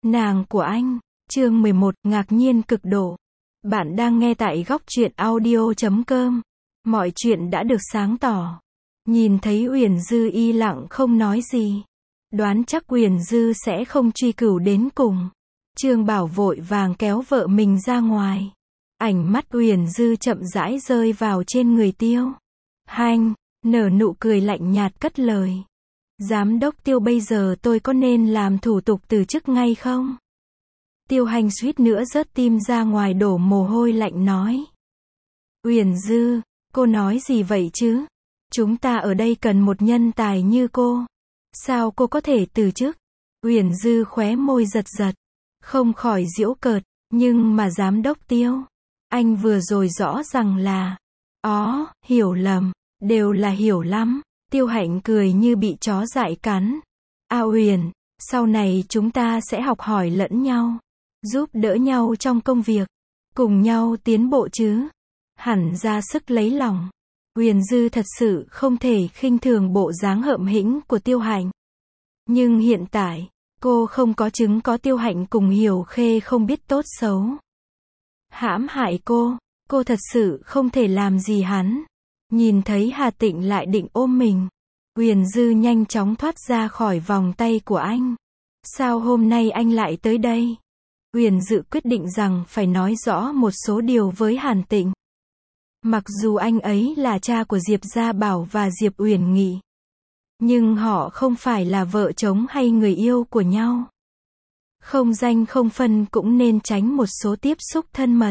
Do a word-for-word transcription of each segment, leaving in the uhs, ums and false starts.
Nàng của anh. Chương mười một, ngạc nhiên cực độ. Bạn đang nghe tại góc truyện audio chấm com. Mọi chuyện đã được sáng tỏ. Nhìn thấy Uyển Dư y lặng không nói gì. Đoán chắc Uyển Dư sẽ không truy cửu đến cùng. Trương Bảo vội vàng kéo vợ mình ra ngoài. Ảnh mắt Uyển Dư chậm rãi rơi vào trên người Tiêu Hành, nở nụ cười lạnh nhạt cất lời. Giám đốc Tiêu, bây giờ tôi có nên làm thủ tục từ chức ngay không? Tiêu Hành suýt nữa rớt tim ra ngoài đổ mồ hôi lạnh nói. Uyển Dư, cô nói gì vậy chứ? Chúng ta ở đây cần một nhân tài như cô. Sao cô có thể từ chức? Uyển Dư khóe môi giật giật, không khỏi giễu cợt, nhưng mà giám đốc Tiêu, anh vừa rồi rõ ràng là, ó, hiểu lầm, đều là hiểu lắm. Tiêu Hạnh cười như bị chó dại cắn. A Uyển, sau này chúng ta sẽ học hỏi lẫn nhau, giúp đỡ nhau trong công việc, cùng nhau tiến bộ chứ. Hẳn ra sức lấy lòng. Uyển Dư thật sự không thể khinh thường bộ dáng hợm hĩnh của Tiêu Hạnh. Nhưng hiện tại, cô không có chứng có Tiêu Hạnh cùng Hiểu Khê không biết tốt xấu hãm hại cô, cô thật sự không thể làm gì hắn. Nhìn thấy Hà Tịnh lại định ôm mình, Uyển Dư nhanh chóng thoát ra khỏi vòng tay của anh. Sao hôm nay anh lại tới đây? Uyển Dư quyết định rằng phải nói rõ một số điều với Hàn Tịnh. Mặc dù anh ấy là cha của Diệp Gia Bảo và Diệp Uyển Nghị, nhưng họ không phải là vợ chồng hay người yêu của nhau. Không danh không phân cũng nên tránh một số tiếp xúc thân mật.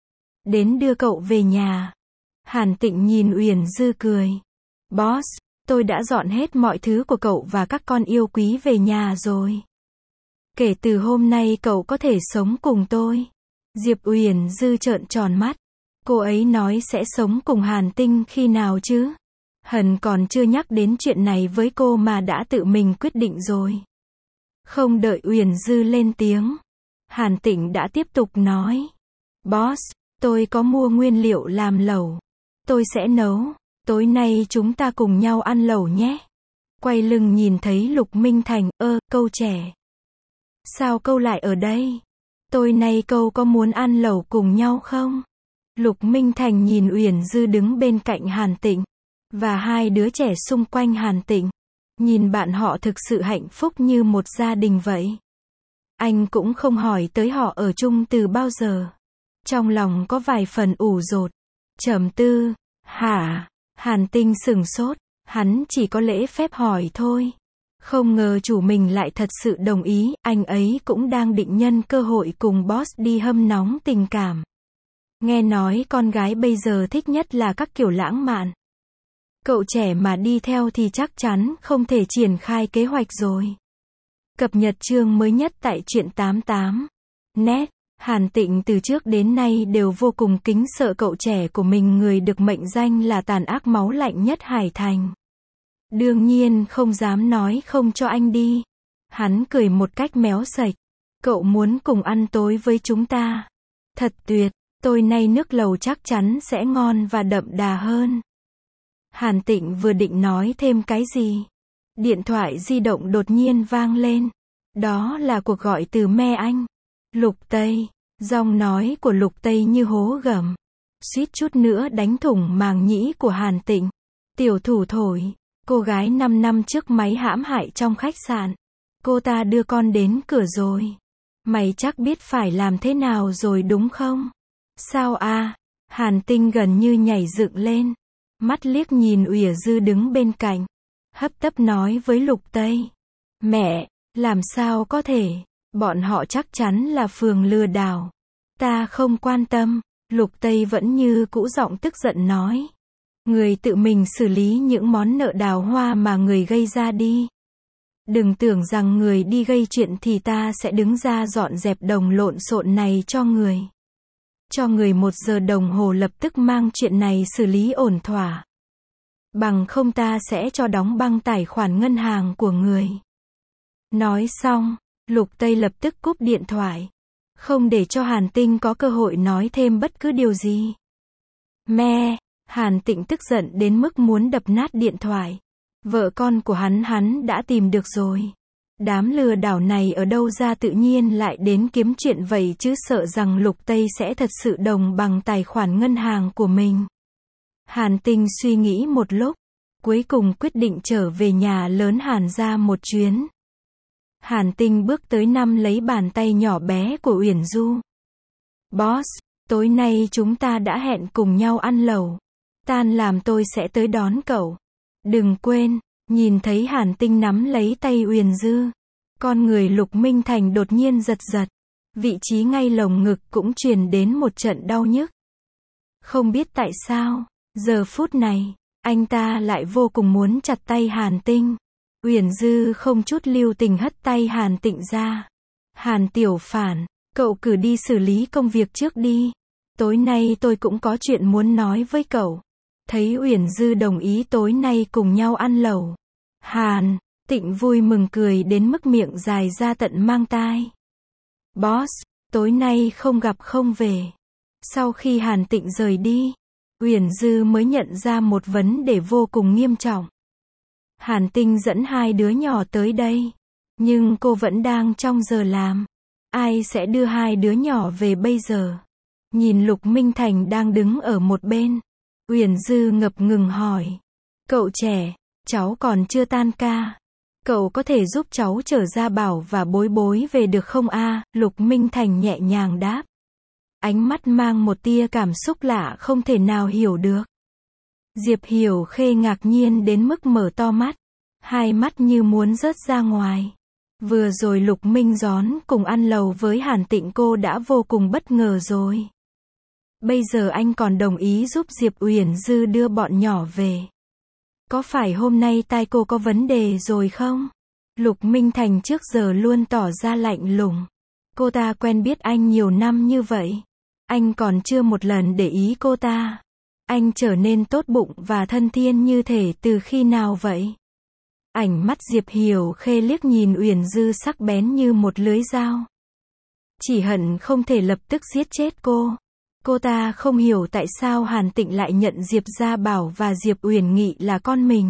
Đến đưa cậu về nhà. Hàn Tịnh nhìn Uyển Dư cười. Boss, tôi đã dọn hết mọi thứ của cậu và các con yêu quý về nhà rồi. Kể từ hôm nay cậu có thể sống cùng tôi. Diệp Uyển Dư trợn tròn mắt. Cô ấy nói sẽ sống cùng Hàn Tinh khi nào chứ? Hần còn chưa nhắc đến chuyện này với cô mà đã tự mình quyết định rồi. Không đợi Uyển Dư lên tiếng, Hàn Tịnh đã tiếp tục nói. Boss, tôi có mua nguyên liệu làm lẩu. Tôi sẽ nấu. Tối nay chúng ta cùng nhau ăn lẩu nhé. Quay lưng nhìn thấy Lục Minh Thành, ơ, câu trẻ. Sao câu lại ở đây? Tối nay câu có muốn ăn lẩu cùng nhau không? Lục Minh Thành nhìn Uyển Dư đứng bên cạnh Hàn Tịnh, và hai đứa trẻ xung quanh Hàn Tịnh. Nhìn bạn họ thực sự hạnh phúc như một gia đình vậy. Anh cũng không hỏi tới họ ở chung từ bao giờ. Trong lòng có vài phần ủ dột. Trầm tư, hả? Hàn Tinh sửng sốt, hắn chỉ có lễ phép hỏi thôi. Không ngờ chủ mình lại thật sự đồng ý, anh ấy cũng đang định nhân cơ hội cùng boss đi hâm nóng tình cảm. Nghe nói con gái bây giờ thích nhất là các kiểu lãng mạn. Cậu trẻ mà đi theo thì chắc chắn không thể triển khai kế hoạch rồi. Cập nhật chương mới nhất tại truyện tám tám net. Hàn Tịnh từ trước đến nay đều vô cùng kính sợ cậu trẻ của mình, người được mệnh danh là tàn ác máu lạnh nhất Hải Thành. Đương nhiên không dám nói không cho anh đi. Hắn cười một cách méo sạch. Cậu muốn cùng ăn tối với chúng ta? Thật tuyệt, tối nay nước lẩu chắc chắn sẽ ngon và đậm đà hơn. Hàn Tịnh vừa định nói thêm cái gì, điện thoại di động đột nhiên vang lên. Đó là cuộc gọi từ me anh. Lục Tây. Giọng nói của Lục Tây như hố gầm, suýt chút nữa đánh thủng màng nhĩ của Hàn Tịnh. Tiểu thủ thổi, cô gái năm năm trước máy hãm hại trong khách sạn. Cô ta đưa con đến cửa rồi. Mày chắc biết phải làm thế nào rồi đúng không? Sao a? Hàn Tinh gần như nhảy dựng lên. Mắt liếc nhìn Uyển Dư đứng bên cạnh. Hấp tấp nói với Lục Tây. Mẹ, làm sao có thể? Bọn họ chắc chắn là phường lừa đảo. Ta không quan tâm. Lục Tây vẫn như cũ giọng tức giận nói. Người tự mình xử lý những món nợ đào hoa mà người gây ra đi. Đừng tưởng rằng người đi gây chuyện thì ta sẽ đứng ra dọn dẹp đồng lộn xộn này cho người. Cho người một giờ đồng hồ lập tức mang chuyện này xử lý ổn thỏa. Bằng không ta sẽ cho đóng băng tài khoản ngân hàng của người. Nói xong, Lục Tây lập tức cúp điện thoại. Không để cho Hàn Tinh có cơ hội nói thêm bất cứ điều gì. Me, Hàn Tịnh tức giận đến mức muốn đập nát điện thoại. Vợ con của hắn hắn đã tìm được rồi. Đám lừa đảo này ở đâu ra tự nhiên lại đến kiếm chuyện vậy chứ, sợ rằng Lục Tây sẽ thật sự đồng bằng tài khoản ngân hàng của mình. Hàn Tinh suy nghĩ một lúc, cuối cùng quyết định trở về nhà lớn Hàn ra một chuyến. Hàn Tinh bước tới nắm lấy bàn tay nhỏ bé của Uyển Du. Boss, tối nay chúng ta đã hẹn cùng nhau ăn lẩu. Tan làm tôi sẽ tới đón cậu. Đừng quên. Nhìn thấy Hàn Tinh nắm lấy tay Uyển Dư, con người Lục Minh Thành đột nhiên giật giật. Vị trí ngay lồng ngực cũng truyền đến một trận đau nhức. Không biết tại sao, giờ phút này, anh ta lại vô cùng muốn chặt tay Hàn Tinh. Uyển Dư không chút lưu tình hất tay Hàn Tịnh ra. Hàn tiểu phản, cậu cứ đi xử lý công việc trước đi. Tối nay tôi cũng có chuyện muốn nói với cậu. Thấy Uyển Dư đồng ý tối nay cùng nhau ăn lẩu, Hàn Tịnh vui mừng cười đến mức miệng dài ra tận mang tai. Boss, tối nay không gặp không về. Sau khi Hàn Tịnh rời đi, Uyển Dư mới nhận ra một vấn đề vô cùng nghiêm trọng. Hàn Tinh dẫn hai đứa nhỏ tới đây, nhưng cô vẫn đang trong giờ làm. Ai sẽ đưa hai đứa nhỏ về bây giờ? Nhìn Lục Minh Thành đang đứng ở một bên, Uyển Dư ngập ngừng hỏi. Cậu trẻ, cháu còn chưa tan ca. Cậu có thể giúp cháu chở Gia Bảo và Bối Bối về được không a? Lục Minh Thành nhẹ nhàng đáp. Ánh mắt mang một tia cảm xúc lạ không thể nào hiểu được. Diệp Hiểu Khê ngạc nhiên đến mức mở to mắt. Hai mắt như muốn rớt ra ngoài. Vừa rồi Lục Minh Gión cùng ăn lẩu với Hàn Tịnh cô đã vô cùng bất ngờ rồi. Bây giờ anh còn đồng ý giúp Diệp Uyển Dư đưa bọn nhỏ về. Có phải hôm nay tai cô có vấn đề rồi không? Lục Minh Thành trước giờ luôn tỏ ra lạnh lùng. Cô ta quen biết anh nhiều năm như vậy. Anh còn chưa một lần để ý cô ta. Anh trở nên tốt bụng và thân thiên như thể từ khi nào vậy? Ánh mắt Diệp Hiểu Khê liếc nhìn Uyển Dư sắc bén như một lưới dao. Chỉ hận không thể lập tức giết chết cô. Cô ta không hiểu tại sao Hàn Tịnh lại nhận Diệp Gia Bảo và Diệp Uyển Nghị là con mình.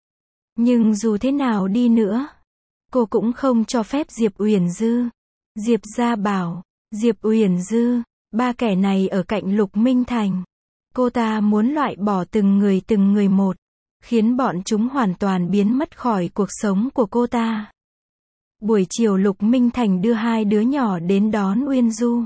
Nhưng dù thế nào đi nữa, cô cũng không cho phép Diệp Uyển Dư, Diệp Gia Bảo, Diệp Uyển Dư, ba kẻ này ở cạnh Lục Minh Thành. Cô ta muốn loại bỏ từng người từng người một, khiến bọn chúng hoàn toàn biến mất khỏi cuộc sống của cô ta. Buổi chiều Lục Minh Thành đưa hai đứa nhỏ đến đón Uyên Du.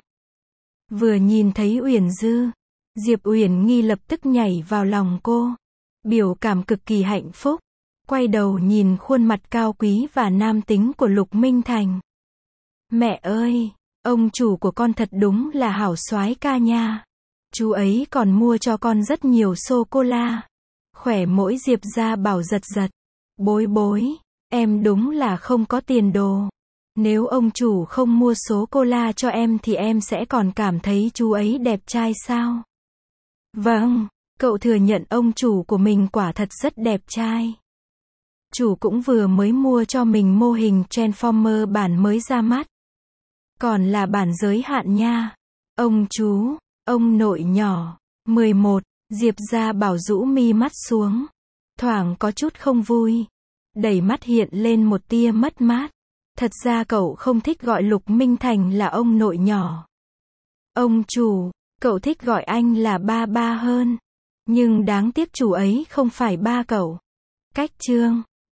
Vừa nhìn thấy Uyển Dư, Diệp Uyển Nghi lập tức nhảy vào lòng cô. Biểu cảm cực kỳ hạnh phúc. Quay đầu nhìn khuôn mặt cao quý và nam tính của Lục Minh Thành. Mẹ ơi, ông chủ của con thật đúng là hảo soái ca nha. Chú ấy còn mua cho con rất nhiều sô-cô-la. Khỏe mỗi Diệp Gia Bảo giật giật. Bối Bối, em đúng là không có tiền đồ. Nếu ông chủ không mua sô-cô-la cho em thì em sẽ còn cảm thấy chú ấy đẹp trai sao? Vâng, cậu thừa nhận ông chủ của mình quả thật rất đẹp trai. Chủ cũng vừa mới mua cho mình mô hình Transformer bản mới ra mắt. Còn là bản giới hạn nha. Ông chú, ông nội nhỏ. mười một, Diệp Gia Bảo rũ mi mắt xuống. Thoảng có chút không vui. Đẩy mắt hiện lên một tia mất mát. Thật ra cậu không thích gọi Lục Minh Thành là ông nội nhỏ. Ông chủ, cậu thích gọi anh là ba ba hơn. Nhưng đáng tiếc chủ ấy không phải ba cậu. Cách chương